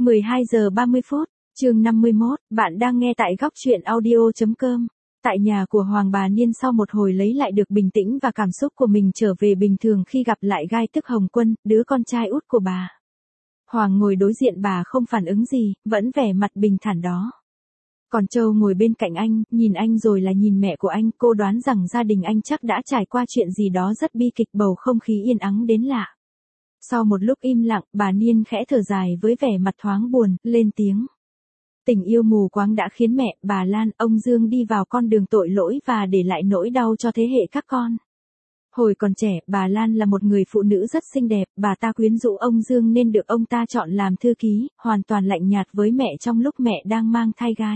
12 giờ 30 phút, chương 51, bạn đang nghe tại góc truyện audio.com. Tại nhà của Hoàng, bà Niên sau một hồi lấy lại được bình tĩnh và cảm xúc của mình trở về bình thường khi gặp lại Gai tức Hồng Quân, đứa con trai út của bà. Hoàng ngồi đối diện bà không phản ứng gì, vẫn vẻ mặt bình thản đó. Còn Châu ngồi bên cạnh anh, nhìn anh rồi là nhìn mẹ của anh, cô đoán rằng gia đình anh chắc đã trải qua chuyện gì đó rất bi kịch, bầu không khí yên ắng đến lạ. Sau một lúc im lặng, bà Niên khẽ thở dài với vẻ mặt thoáng buồn, lên tiếng. Tình yêu mù quáng đã khiến mẹ, bà Lan, ông Dương đi vào con đường tội lỗi và để lại nỗi đau cho thế hệ các con. Hồi còn trẻ, bà Lan là một người phụ nữ rất xinh đẹp, bà ta quyến rũ ông Dương nên được ông ta chọn làm thư ký, hoàn toàn lạnh nhạt với mẹ trong lúc mẹ đang mang thai Gai.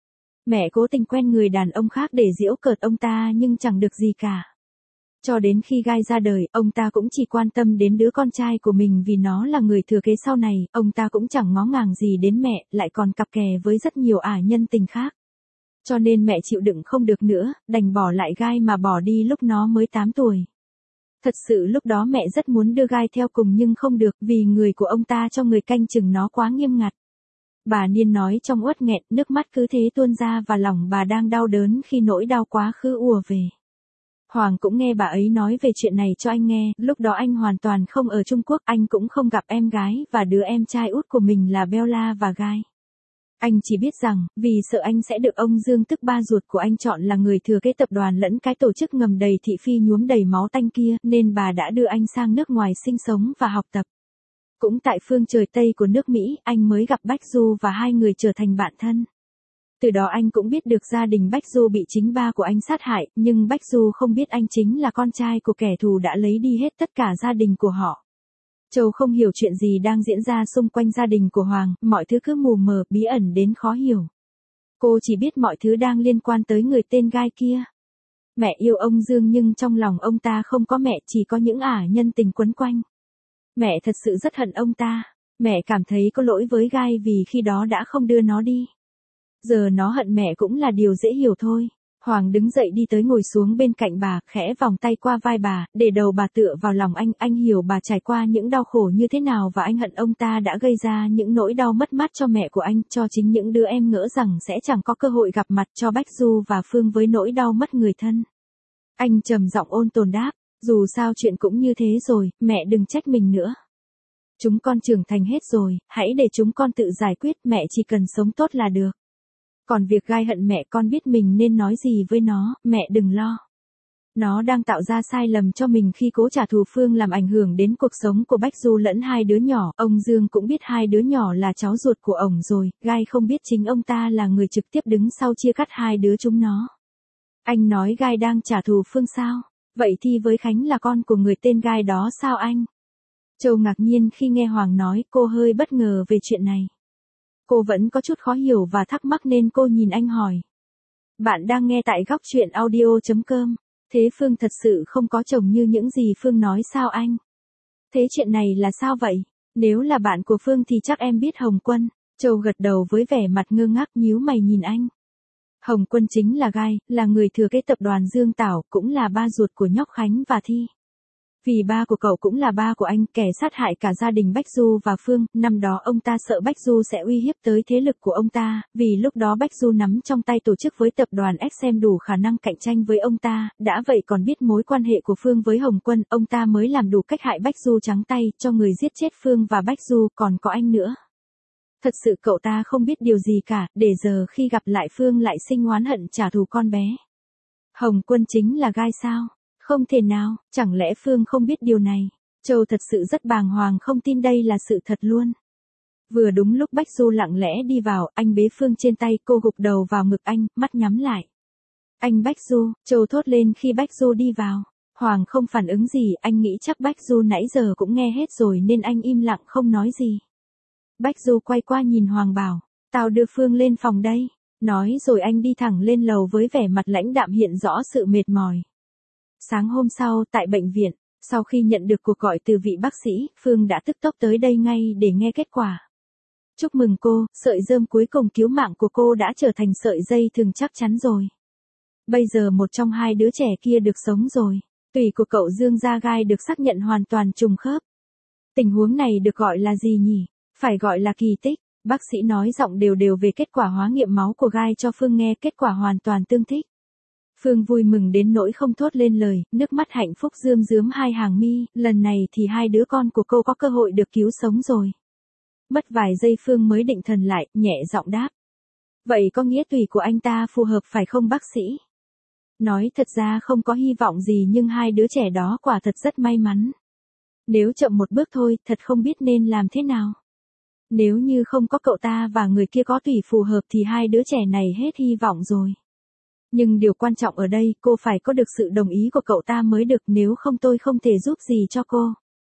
Mẹ cố tình quen người đàn ông khác để giễu cợt ông ta nhưng chẳng được gì cả. Cho đến khi Gai ra đời, ông ta cũng chỉ quan tâm đến đứa con trai của mình vì nó là người thừa kế sau này, ông ta cũng chẳng ngó ngàng gì đến mẹ, lại còn cặp kè với rất nhiều ả nhân tình khác. Cho nên mẹ chịu đựng không được nữa, đành bỏ lại Gai mà bỏ đi lúc nó mới 8 tuổi. Thật sự lúc đó mẹ rất muốn đưa Gai theo cùng nhưng không được vì người của ông ta cho người canh chừng nó quá nghiêm ngặt. Bà Niên nói trong uất nghẹn, nước mắt cứ thế tuôn ra và lòng bà đang đau đớn khi nỗi đau quá khứ ùa về. Hoàng cũng nghe bà ấy nói về chuyện này cho anh nghe, lúc đó anh hoàn toàn không ở Trung Quốc, anh cũng không gặp em gái và đứa em trai út của mình là Bella và Gai. Anh chỉ biết rằng, vì sợ anh sẽ được ông Dương tức ba ruột của anh chọn là người thừa kế tập đoàn lẫn cái tổ chức ngầm đầy thị phi nhuốm đầy máu tanh kia, nên bà đã đưa anh sang nước ngoài sinh sống và học tập. Cũng tại phương trời Tây của nước Mỹ, anh mới gặp Bách Du và hai người trở thành bạn thân. Từ đó anh cũng biết được gia đình Bách Du bị chính ba của anh sát hại, nhưng Bách Du không biết anh chính là con trai của kẻ thù đã lấy đi hết tất cả gia đình của họ. Châu không hiểu chuyện gì đang diễn ra xung quanh gia đình của Hoàng, mọi thứ cứ mù mờ, bí ẩn đến khó hiểu. Cô chỉ biết mọi thứ đang liên quan tới người tên Gai kia. Mẹ yêu ông Dương nhưng trong lòng ông ta không có mẹ, chỉ có những ả nhân tình quấn quanh. Mẹ thật sự rất hận ông ta. Mẹ cảm thấy có lỗi với Gai vì khi đó đã không đưa nó đi. Giờ nó hận mẹ cũng là điều dễ hiểu thôi. Hoàng đứng dậy đi tới ngồi xuống bên cạnh bà, khẽ vòng tay qua vai bà, để đầu bà tựa vào lòng anh hiểu bà trải qua những đau khổ như thế nào và anh hận ông ta đã gây ra những nỗi đau mất mát cho mẹ của anh, cho chính những đứa em ngỡ rằng sẽ chẳng có cơ hội gặp mặt, cho Bách Du và Phương với nỗi đau mất người thân. Anh trầm giọng ôn tồn đáp, dù sao chuyện cũng như thế rồi, mẹ đừng trách mình nữa. Chúng con trưởng thành hết rồi, hãy để chúng con tự giải quyết, mẹ chỉ cần sống tốt là được. Còn việc Gai hận mẹ, con biết mình nên nói gì với nó, mẹ đừng lo. Nó đang tạo ra sai lầm cho mình khi cố trả thù Phương làm ảnh hưởng đến cuộc sống của Bách Du lẫn hai đứa nhỏ, ông Dương cũng biết hai đứa nhỏ là cháu ruột của ổng rồi, Gai không biết chính ông ta là người trực tiếp đứng sau chia cắt hai đứa chúng nó. Anh nói Gai đang trả thù Phương sao? Vậy thì với Khánh là con của người tên Gai đó sao anh? Châu ngạc nhiên khi nghe Hoàng nói, cô hơi bất ngờ về chuyện này. Cô vẫn có chút khó hiểu và thắc mắc nên cô nhìn anh hỏi. Bạn đang nghe tại góc truyện audio.com. Thế Phương thật sự không có chồng như những gì Phương nói sao anh? Thế chuyện này là sao vậy? Nếu là bạn của Phương thì chắc em biết Hồng Quân. Châu gật đầu với vẻ mặt ngơ ngác, nhíu mày nhìn anh. Hồng Quân chính là Gai, là người thừa kế tập đoàn Dương Tảo, cũng là ba ruột của nhóc Khánh và Thi. Vì ba của cậu cũng là ba của anh, kẻ sát hại cả gia đình Bách Du và Phương, năm đó ông ta sợ Bách Du sẽ uy hiếp tới thế lực của ông ta, vì lúc đó Bách Du nắm trong tay tổ chức với tập đoàn SM đủ khả năng cạnh tranh với ông ta, đã vậy còn biết mối quan hệ của Phương với Hồng Quân, ông ta mới làm đủ cách hại Bách Du trắng tay, cho người giết chết Phương và Bách Du, còn có anh nữa. Thật sự cậu ta không biết điều gì cả, để giờ khi gặp lại Phương lại sinh oán hận trả thù con bé. Hồng Quân chính là Gai sao? Không thể nào, chẳng lẽ Phương không biết điều này? Châu thật sự rất bàng hoàng, không tin đây là sự thật luôn. Vừa đúng lúc Bách Du lặng lẽ đi vào, anh bế Phương trên tay, cô gục đầu vào ngực anh, mắt nhắm lại. Anh Bách Du, Châu thốt lên khi Bách Du đi vào. Hoàng không phản ứng gì, anh nghĩ chắc Bách Du nãy giờ cũng nghe hết rồi nên anh im lặng không nói gì. Bách Du quay qua nhìn Hoàng bảo, tao đưa Phương lên phòng đây. Nói rồi anh đi thẳng lên lầu với vẻ mặt lãnh đạm hiện rõ sự mệt mỏi. Sáng hôm sau, tại bệnh viện, sau khi nhận được cuộc gọi từ vị bác sĩ, Phương đã tức tốc tới đây ngay để nghe kết quả. Chúc mừng cô, sợi rơm cuối cùng cứu mạng của cô đã trở thành sợi dây thừng chắc chắn rồi. Bây giờ một trong hai đứa trẻ kia được sống rồi. Tủy của cậu Dương Gia Gai được xác nhận hoàn toàn trùng khớp. Tình huống này được gọi là gì nhỉ? Phải gọi là kỳ tích. bác sĩ nói giọng đều đều về kết quả hóa nghiệm máu của Gai cho Phương nghe, kết quả hoàn toàn tương thích. Phương vui mừng đến nỗi không thốt lên lời, nước mắt hạnh phúc rơm rớm hai hàng mi, lần này thì hai đứa con của cô có cơ hội được cứu sống rồi. Mất vài giây Phương mới định thần lại, nhẹ giọng đáp. Vậy có nghĩa tùy của anh ta phù hợp phải không bác sĩ? Nói thật ra không có hy vọng gì nhưng hai đứa trẻ đó quả thật rất may mắn. Nếu chậm một bước thôi, thật không biết nên làm thế nào. Nếu như không có cậu ta và người kia có tùy phù hợp thì hai đứa trẻ này hết hy vọng rồi. Nhưng điều quan trọng ở đây, cô phải có được sự đồng ý của cậu ta mới được, nếu không tôi không thể giúp gì cho cô.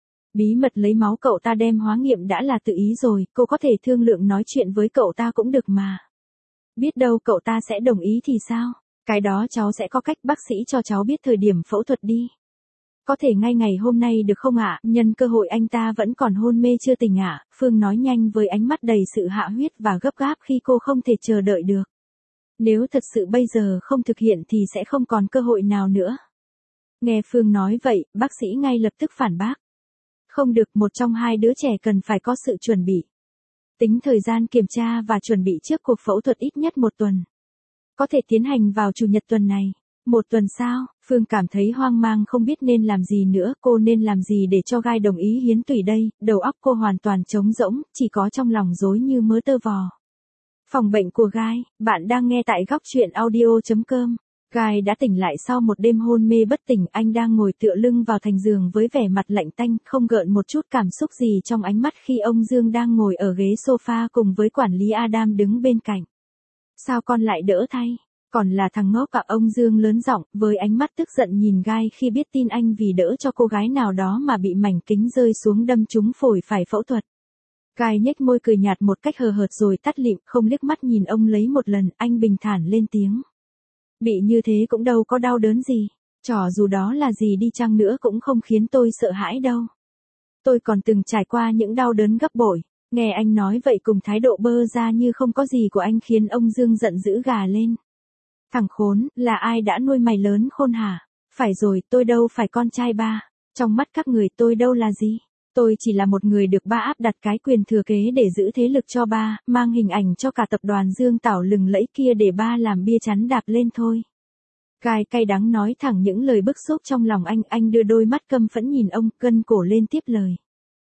Bí mật lấy máu cậu ta đem hóa nghiệm đã là tự ý rồi, cô có thể thương lượng nói chuyện với cậu ta cũng được mà. Biết đâu cậu ta sẽ đồng ý thì sao? Cái đó cháu sẽ có cách, bác sĩ cho cháu biết thời điểm phẫu thuật đi. Có thể ngay ngày hôm nay được không ạ? Nhân cơ hội anh ta vẫn còn hôn mê chưa tỉnh ạ, Phương nói nhanh với ánh mắt đầy sự hạ huyết và gấp gáp khi cô không thể chờ đợi được. Nếu thật sự bây giờ không thực hiện thì sẽ không còn cơ hội nào nữa. Nghe Phương nói vậy, bác sĩ ngay lập tức phản bác. Không được, một trong hai đứa trẻ cần phải có sự chuẩn bị. Tính thời gian kiểm tra và chuẩn bị trước cuộc phẫu thuật ít nhất 1 tuần. Có thể tiến hành vào chủ nhật tuần này. 1 tuần sao? Phương cảm thấy hoang mang không biết nên làm gì nữa, cô nên làm gì để cho Gai đồng ý hiến tủy đây, đầu óc cô hoàn toàn trống rỗng, chỉ có trong lòng rối như mớ tơ vò. Phòng bệnh của Gai, bạn đang nghe tại góc truyện audio.com. Gai đã tỉnh lại sau một đêm hôn mê bất tỉnh, anh đang ngồi tựa lưng vào thành giường với vẻ mặt lạnh tanh, không gợn một chút cảm xúc gì trong ánh mắt khi ông Dương đang ngồi ở ghế sofa cùng với quản lý Adam đứng bên cạnh. Sao con lại đỡ thay? Còn là thằng ngốc ạ, ông Dương lớn giọng, với ánh mắt tức giận nhìn Gai khi biết tin anh vì đỡ cho cô gái nào đó mà bị mảnh kính rơi xuống đâm trúng phổi phải phẫu thuật. Gai nhếch môi cười nhạt một cách hờ hợt rồi tắt lịm, không liếc mắt nhìn ông lấy một lần, anh bình thản lên tiếng. Bị như thế cũng đâu có đau đớn gì, cho dù đó là gì đi chăng nữa cũng không khiến tôi sợ hãi đâu. Tôi còn từng trải qua những đau đớn gấp bội. Nghe anh nói vậy cùng thái độ bơ ra như không có gì của anh khiến ông Dương giận dữ gà lên. Thằng khốn, là ai đã nuôi mày lớn khôn hả? Phải rồi, tôi đâu phải con trai ba. Trong mắt các người tôi đâu là gì? Tôi chỉ là một người được ba áp đặt cái quyền thừa kế để giữ thế lực cho ba, mang hình ảnh cho cả tập đoàn Dương Tảo lừng lẫy kia để ba làm bia chắn đạp lên thôi. Gai cay đắng nói thẳng những lời bức xúc trong lòng anh đưa đôi mắt căm phẫn nhìn ông, gân cổ lên tiếp lời.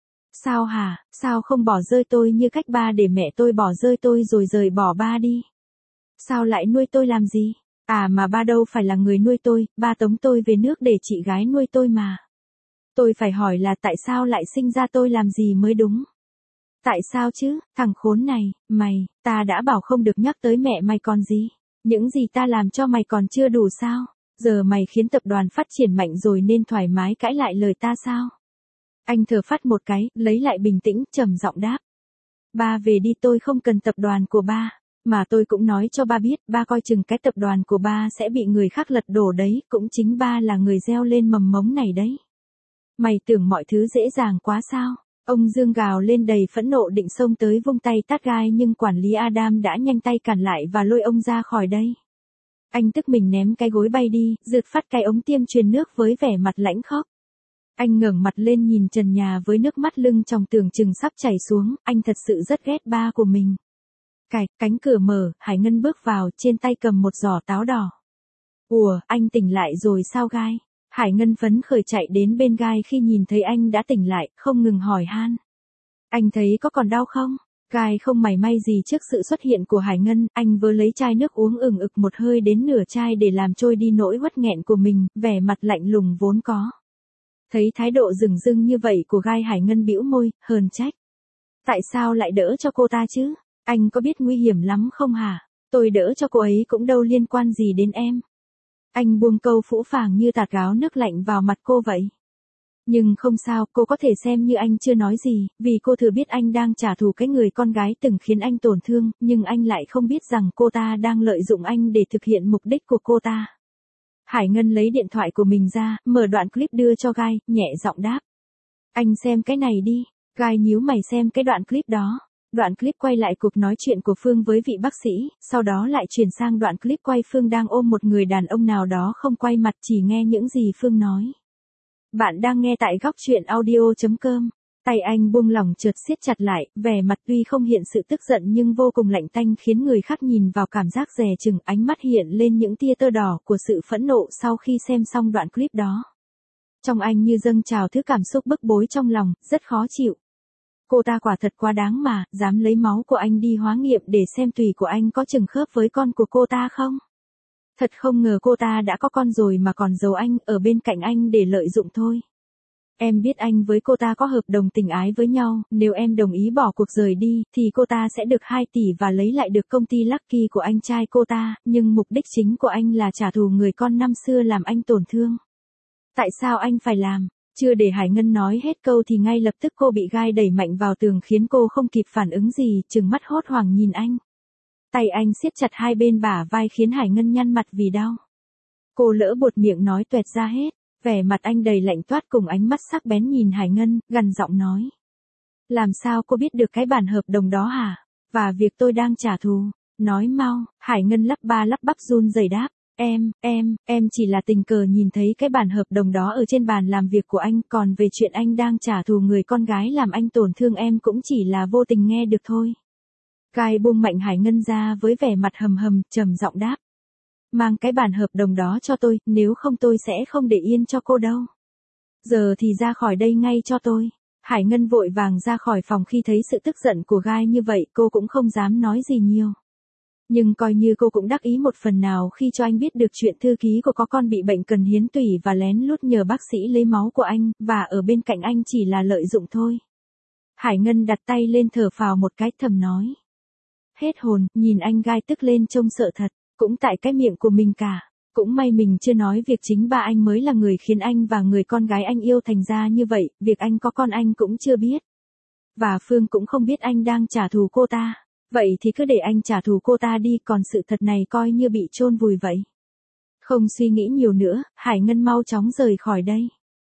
Sao hả, sao không bỏ rơi tôi như cách ba để mẹ tôi bỏ rơi tôi rồi rời bỏ ba đi? Sao lại nuôi tôi làm gì? À mà ba đâu phải là người nuôi tôi, ba tống tôi về nước để chị gái nuôi tôi mà. Tôi phải hỏi là tại sao lại sinh ra tôi làm gì mới đúng? Tại sao chứ, thằng khốn này, ta đã bảo không được nhắc tới mẹ mày còn gì? Những gì ta làm cho mày còn chưa đủ sao? Giờ mày khiến tập đoàn phát triển mạnh rồi nên thoải mái cãi lại lời ta sao? Anh thở phắt một cái, lấy lại bình tĩnh, trầm giọng đáp. Ba về đi, tôi không cần tập đoàn của ba. Mà tôi cũng nói cho ba biết, ba coi chừng cái tập đoàn của ba sẽ bị người khác lật đổ đấy, cũng chính ba là người gieo lên mầm mống này đấy. Mày tưởng mọi thứ dễ dàng quá sao? Ông Dương gào lên đầy phẫn nộ định xông tới vung tay tát Gai nhưng quản lý Adam đã nhanh tay cản lại và lôi ông ra khỏi đây. Anh tức mình ném cái gối bay đi, rượt phát cái ống tiêm truyền nước với vẻ mặt lãnh khóc. Anh ngẩng mặt lên nhìn trần nhà với nước mắt lưng tròng tưởng chừng sắp chảy xuống, anh thật sự rất ghét ba của mình. Cánh cửa mở, Hải Ngân bước vào, trên tay cầm một giỏ táo đỏ. Ủa, anh tỉnh lại rồi sao Gai? Hải Ngân phấn khởi chạy đến bên Gai khi nhìn thấy anh đã tỉnh lại, không ngừng hỏi han. Anh thấy có còn đau không? Gai không mảy may gì trước sự xuất hiện của Hải Ngân, anh vừa lấy chai nước uống ừng ực một hơi đến nửa chai để làm trôi đi nỗi uất nghẹn của mình, vẻ mặt lạnh lùng vốn có. Thấy thái độ rừng rưng như vậy của Gai, Hải Ngân bĩu môi, hờn trách. Tại sao lại đỡ cho cô ta chứ? Anh có biết nguy hiểm lắm không hả? Tôi đỡ cho cô ấy cũng đâu liên quan gì đến em. Anh buông câu phũ phàng như tạt gáo nước lạnh vào mặt cô vậy. Nhưng không sao, cô có thể xem như anh chưa nói gì, vì cô thừa biết anh đang trả thù cái người con gái từng khiến anh tổn thương, nhưng anh lại không biết rằng cô ta đang lợi dụng anh để thực hiện mục đích của cô ta. Hải Ngân lấy điện thoại của mình ra, mở đoạn clip đưa cho Gai, nhẹ giọng đáp. Anh xem cái này đi. Gai nhíu mày xem cái đoạn clip đó. Đoạn clip quay lại cuộc nói chuyện của Phương với vị bác sĩ, sau đó lại chuyển sang đoạn clip quay Phương đang ôm một người đàn ông nào đó không quay mặt, chỉ nghe những gì Phương nói. Bạn đang nghe tại góc truyện audio.com. Tay anh buông lỏng chợt siết chặt lại, vẻ mặt tuy không hiện sự tức giận nhưng vô cùng lạnh tanh khiến người khác nhìn vào cảm giác dè chừng, ánh mắt hiện lên những tia tơ đỏ của sự phẫn nộ sau khi xem xong đoạn clip đó. Trong anh như dâng trào thứ cảm xúc bức bối trong lòng, rất khó chịu. Cô ta quả thật quá đáng mà, dám lấy máu của anh đi hóa nghiệm để xem tùy của anh có trùng khớp với con của cô ta không? Thật không ngờ cô ta đã có con rồi mà còn giấu anh ở bên cạnh anh để lợi dụng thôi. Em biết anh với cô ta có hợp đồng tình ái với nhau, nếu em đồng ý bỏ cuộc rời đi, thì cô ta sẽ được 2 tỷ và lấy lại được công ty Lucky của anh trai cô ta, nhưng mục đích chính của anh là trả thù người con năm xưa làm anh tổn thương. Tại sao anh phải làm? Chưa để Hải Ngân nói hết câu thì ngay lập tức cô bị gai đẩy mạnh vào tường khiến cô không kịp phản ứng gì, trừng mắt hốt hoảng nhìn anh. Tay anh siết chặt hai bên bả vai khiến Hải Ngân nhăn mặt vì đau. Cô lỡ buột miệng nói toẹt ra hết, vẻ mặt anh đầy lạnh toát cùng ánh mắt sắc bén nhìn Hải Ngân, gằn giọng nói. Làm sao cô biết được cái bản hợp đồng đó hả? Và việc tôi đang trả thù. Nói mau, Hải Ngân lắp ba lắp bắp run rẩy đáp. Em chỉ là tình cờ nhìn thấy cái bản hợp đồng đó ở trên bàn làm việc của anh, còn về chuyện anh đang trả thù người con gái làm anh tổn thương em cũng chỉ là vô tình nghe được thôi. Gai buông mạnh Hải Ngân ra với vẻ mặt hầm hầm, trầm giọng đáp. Mang cái bản hợp đồng đó cho tôi, nếu không tôi sẽ không để yên cho cô đâu. Giờ thì ra khỏi đây ngay cho tôi. Hải Ngân vội vàng ra khỏi phòng khi thấy sự tức giận của Gai như vậy, cô cũng không dám nói gì nhiều. Nhưng coi như cô cũng đắc ý một phần nào khi cho anh biết được chuyện thư ký của có con bị bệnh cần hiến tủy và lén lút nhờ bác sĩ lấy máu của anh, và ở bên cạnh anh chỉ là lợi dụng thôi. Hải Ngân đặt tay lên thở phào một cái thầm nói. Hết hồn, nhìn anh Gai tức lên trông sợ thật, cũng tại cái miệng của mình cả. Cũng may mình chưa nói việc chính ba anh mới là người khiến anh và người con gái anh yêu thành ra như vậy, việc anh có con anh cũng chưa biết. Và Phương cũng không biết anh đang trả thù cô ta. Vậy thì cứ để anh trả thù cô ta đi, còn sự thật này coi như bị chôn vùi vậy. Không suy nghĩ nhiều nữa, Hải Ngân mau chóng rời khỏi đây.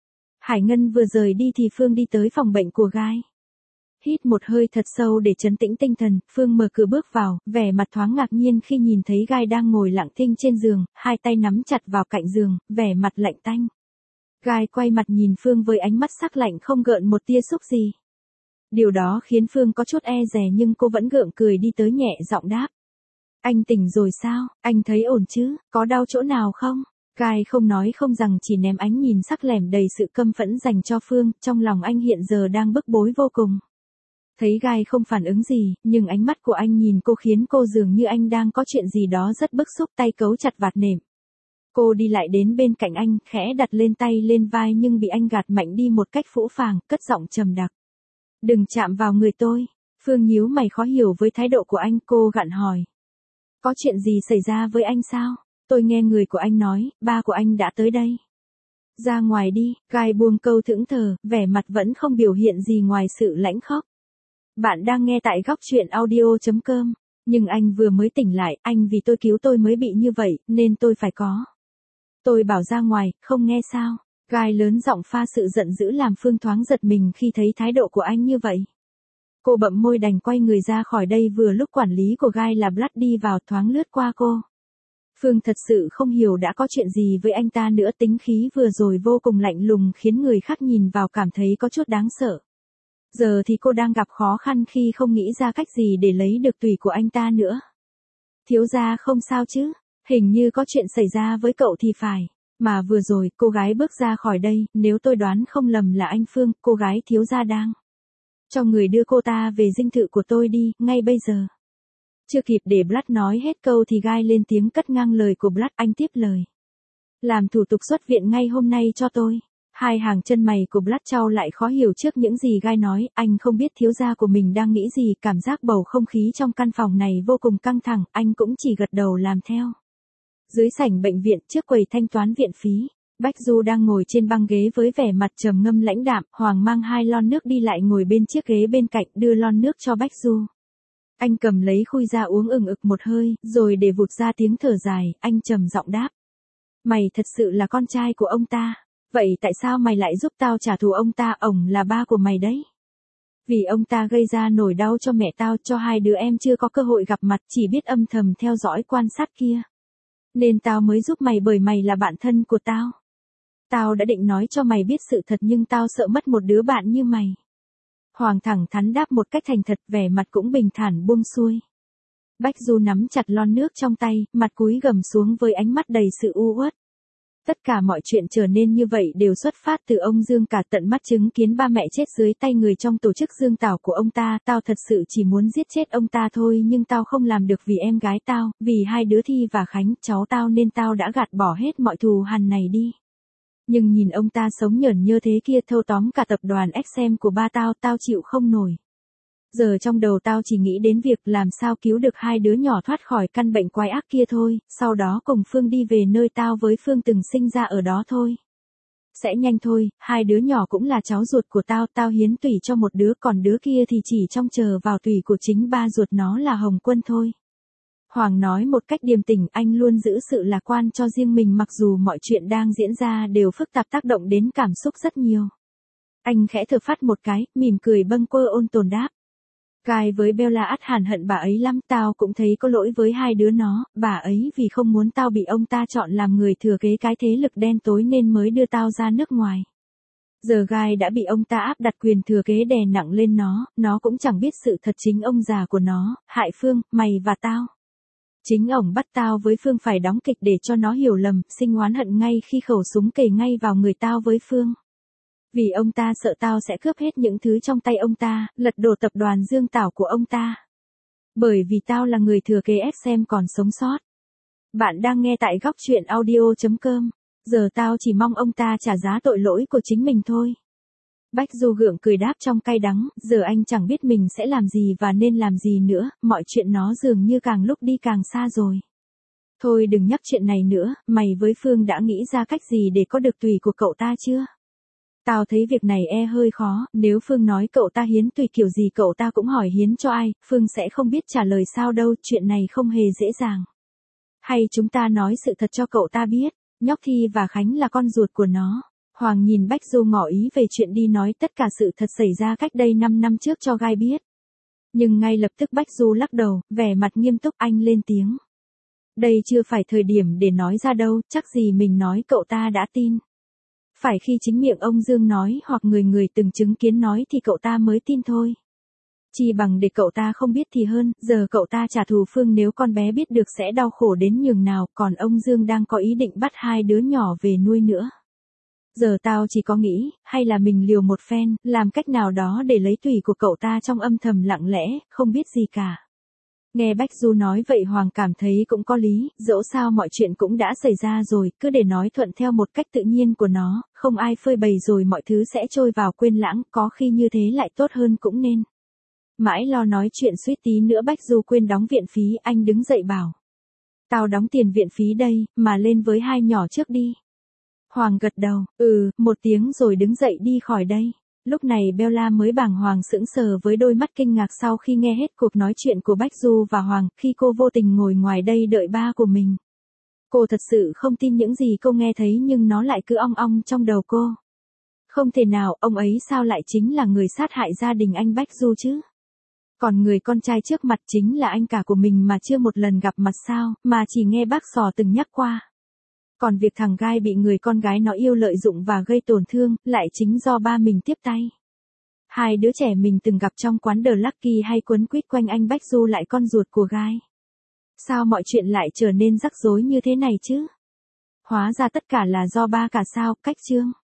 Hải Ngân vừa rời đi thì Phương đi tới phòng bệnh của Gai. Hít một hơi thật sâu để trấn tĩnh tinh thần, Phương mở cửa bước vào, vẻ mặt thoáng ngạc nhiên khi nhìn thấy Gai đang ngồi lặng thinh trên giường, hai tay nắm chặt vào cạnh giường, vẻ mặt lạnh tanh. Gai quay mặt nhìn Phương với ánh mắt sắc lạnh không gợn một tia xúc gì. Điều đó khiến Phương có chút e dè nhưng cô vẫn gượng cười đi tới nhẹ giọng đáp. Anh tỉnh rồi sao, anh thấy ổn chứ, có đau chỗ nào không? Gai không nói không rằng chỉ ném ánh nhìn sắc lẻm đầy sự căm phẫn dành cho Phương, trong lòng anh hiện giờ đang bức bối vô cùng. Thấy Gai không phản ứng gì, nhưng ánh mắt của anh nhìn cô khiến cô dường như anh đang có chuyện gì đó rất bức xúc, tay cấu chặt vạt nệm. Cô đi lại đến bên cạnh anh, khẽ đặt lên tay lên vai nhưng bị anh gạt mạnh đi một cách phũ phàng, cất giọng trầm đặc. Đừng chạm vào người tôi. Phương nhíu mày khó hiểu với thái độ của anh, cô gặn hỏi. Có chuyện gì xảy ra với anh sao? Tôi nghe người của anh nói, ba của anh đã tới đây. Ra ngoài đi, Gai buông câu thẫn thờ, vẻ mặt vẫn không biểu hiện gì ngoài sự lãnh khốc. Bạn đang nghe tại góc truyện audio.com. Nhưng anh vừa mới tỉnh lại, anh vì tôi cứu tôi mới bị như vậy, nên tôi phải có. Tôi bảo ra ngoài, không nghe sao? Gai lớn giọng pha sự giận dữ làm Phương thoáng giật mình khi thấy thái độ của anh như vậy. Cô bậm môi đành quay người ra khỏi đây vừa lúc quản lý của Gai là Blood đi vào thoáng lướt qua cô. Phương thật sự không hiểu đã có chuyện gì với anh ta nữa, tính khí vừa rồi vô cùng lạnh lùng khiến người khác nhìn vào cảm thấy có chút đáng sợ. Giờ thì cô đang gặp khó khăn khi không nghĩ ra cách gì để lấy được tùy của anh ta nữa. Thiếu gia không sao chứ? Hình như có chuyện xảy ra với cậu thì phải. Mà vừa rồi, cô gái bước ra khỏi đây, nếu tôi đoán không lầm là anh Phương, cô gái thiếu gia đang cho người đưa cô ta về dinh thự của tôi đi, ngay bây giờ. Chưa kịp để Blood nói hết câu thì Gai lên tiếng cắt ngang lời của Blood, anh tiếp lời. Làm thủ tục xuất viện ngay hôm nay cho tôi. Hai hàng chân mày của Blood chau lại khó hiểu trước những gì Gai nói, anh không biết thiếu gia của mình đang nghĩ gì, cảm giác bầu không khí trong căn phòng này vô cùng căng thẳng, anh cũng chỉ gật đầu làm theo. Dưới sảnh bệnh viện trước quầy thanh toán viện phí, Bách Du đang ngồi trên băng ghế với vẻ mặt trầm ngâm lãnh đạm, Hoàng mang 2 lon nước đi lại ngồi bên chiếc ghế bên cạnh đưa lon nước cho Bách Du. Anh cầm lấy khui ra uống ừng ực một hơi, rồi để vụt ra tiếng thở dài, anh trầm giọng đáp. Mày thật sự là con trai của ông ta, vậy tại sao mày lại giúp tao trả thù ông ta, ổng là ba của mày đấy. Vì ông ta gây ra nỗi đau cho mẹ tao, cho hai đứa em chưa có cơ hội gặp mặt, chỉ biết âm thầm theo dõi quan sát kia. Nên tao mới giúp mày bởi mày là bạn thân của tao. Tao đã định nói cho mày biết sự thật nhưng tao sợ mất một đứa bạn như mày. Hoàng thẳng thắn đáp một cách thành thật, vẻ mặt cũng bình thản buông xuôi. Bách Du nắm chặt lon nước trong tay, mặt cúi gằm xuống với ánh mắt đầy sự u uất. Tất cả mọi chuyện trở nên như vậy đều xuất phát từ ông Dương, cả tận mắt chứng kiến ba mẹ chết dưới tay người trong tổ chức Dương Tảo của ông ta. Tao thật sự chỉ muốn giết chết ông ta thôi, nhưng tao không làm được vì em gái tao, vì hai đứa Thi và Khánh, cháu tao, nên tao đã gạt bỏ hết mọi thù hằn này đi. Nhưng nhìn ông ta sống nhởn như thế kia, thâu tóm cả tập đoàn XM của ba tao, tao chịu không nổi. Giờ trong đầu tao chỉ nghĩ đến việc làm sao cứu được hai đứa nhỏ thoát khỏi căn bệnh quái ác kia thôi, sau đó cùng Phương đi về nơi tao với Phương từng sinh ra ở đó thôi. Sẽ nhanh thôi, hai đứa nhỏ cũng là cháu ruột của tao, tao hiến tủy cho một đứa, còn đứa kia thì chỉ trông chờ vào tủy của chính ba ruột nó là Hồng Quân thôi. Hoàng nói một cách điềm tĩnh, anh luôn giữ sự lạc quan cho riêng mình mặc dù mọi chuyện đang diễn ra đều phức tạp, tác động đến cảm xúc rất nhiều. Anh khẽ thở phắt một cái, mỉm cười bâng quơ ôn tồn đáp. Guy với Bella ắt hẳn hận bà ấy lắm, tao cũng thấy có lỗi với hai đứa nó, bà ấy vì không muốn tao bị ông ta chọn làm người thừa kế cái thế lực đen tối nên mới đưa tao ra nước ngoài. Giờ Guy đã bị ông ta áp đặt quyền thừa kế đè nặng lên nó cũng chẳng biết sự thật chính ông già của nó, hại Phương, mày và tao. Chính ổng bắt tao với Phương phải đóng kịch để cho nó hiểu lầm, sinh oán hận ngay khi khẩu súng kề ngay vào người tao với Phương. Vì ông ta sợ tao sẽ cướp hết những thứ trong tay ông ta, lật đổ tập đoàn Dương Tảo của ông ta. Bởi vì tao là người thừa kế XM còn sống sót. Bạn đang nghe tại góc truyện audio.com. Giờ tao chỉ mong ông ta trả giá tội lỗi của chính mình thôi. Bách Du gượng cười đáp trong cay đắng, giờ anh chẳng biết mình sẽ làm gì và nên làm gì nữa, mọi chuyện nó dường như càng lúc đi càng xa rồi. Thôi đừng nhắc chuyện này nữa, mày với Phương đã nghĩ ra cách gì để có được tùy của cậu ta chưa? Tao thấy việc này hơi khó, nếu Phương nói cậu ta hiến tùy kiểu gì cậu ta cũng hỏi hiến cho ai, Phương sẽ không biết trả lời sao đâu, chuyện này không hề dễ dàng. Hay chúng ta nói sự thật cho cậu ta biết, nhóc Thi và Khánh là con ruột của nó. Hoàng nhìn Bách Du ngỏ ý về chuyện đi nói tất cả sự thật xảy ra cách đây 5 năm trước cho Guy biết. Nhưng ngay lập tức Bách Du lắc đầu, vẻ mặt nghiêm túc, anh lên tiếng. Đây chưa phải thời điểm để nói ra đâu, chắc gì mình nói cậu ta đã tin. Phải khi chính miệng ông Dương nói hoặc người từng chứng kiến nói thì cậu ta mới tin thôi. Chỉ bằng để cậu ta không biết thì hơn, giờ cậu ta trả thù Phương nếu con bé biết được sẽ đau khổ đến nhường nào, còn ông Dương đang có ý định bắt hai đứa nhỏ về nuôi nữa. Giờ tao chỉ có nghĩ, hay là mình liều một phen, làm cách nào đó để lấy tủy của cậu ta trong âm thầm lặng lẽ, không biết gì cả. Nghe Bách Du nói vậy Hoàng cảm thấy cũng có lý, dẫu sao mọi chuyện cũng đã xảy ra rồi, cứ để nói thuận theo một cách tự nhiên của nó, không ai phơi bày rồi mọi thứ sẽ trôi vào quên lãng, có khi như thế lại tốt hơn cũng nên. Mãi lo nói chuyện suýt tí nữa Bách Du quên đóng viện phí, anh đứng dậy bảo. Tao đóng tiền viện phí đây, mà lên với hai nhỏ trước đi. Hoàng gật đầu, một tiếng rồi đứng dậy đi khỏi đây. Lúc này Bella mới bàng hoàng sững sờ với đôi mắt kinh ngạc sau khi nghe hết cuộc nói chuyện của Bách Du và Hoàng, khi cô vô tình ngồi ngoài đây đợi ba của mình. Cô thật sự không tin những gì cô nghe thấy nhưng nó lại cứ ong ong trong đầu cô. Không thể nào, ông ấy sao lại chính là người sát hại gia đình anh Bách Du chứ? Còn người con trai trước mặt chính là anh cả của mình mà chưa một lần gặp mặt sao, mà chỉ nghe bác Sò từng nhắc qua. Còn việc thằng Guy bị người con gái nó yêu lợi dụng và gây tổn thương, lại chính do ba mình tiếp tay. Hai đứa trẻ mình từng gặp trong quán The Lucky hay quấn quýt quanh anh Bách Du lại con ruột của Guy. Sao mọi chuyện lại trở nên rắc rối như thế này chứ? Hóa ra tất cả là do ba cả sao, cách chương.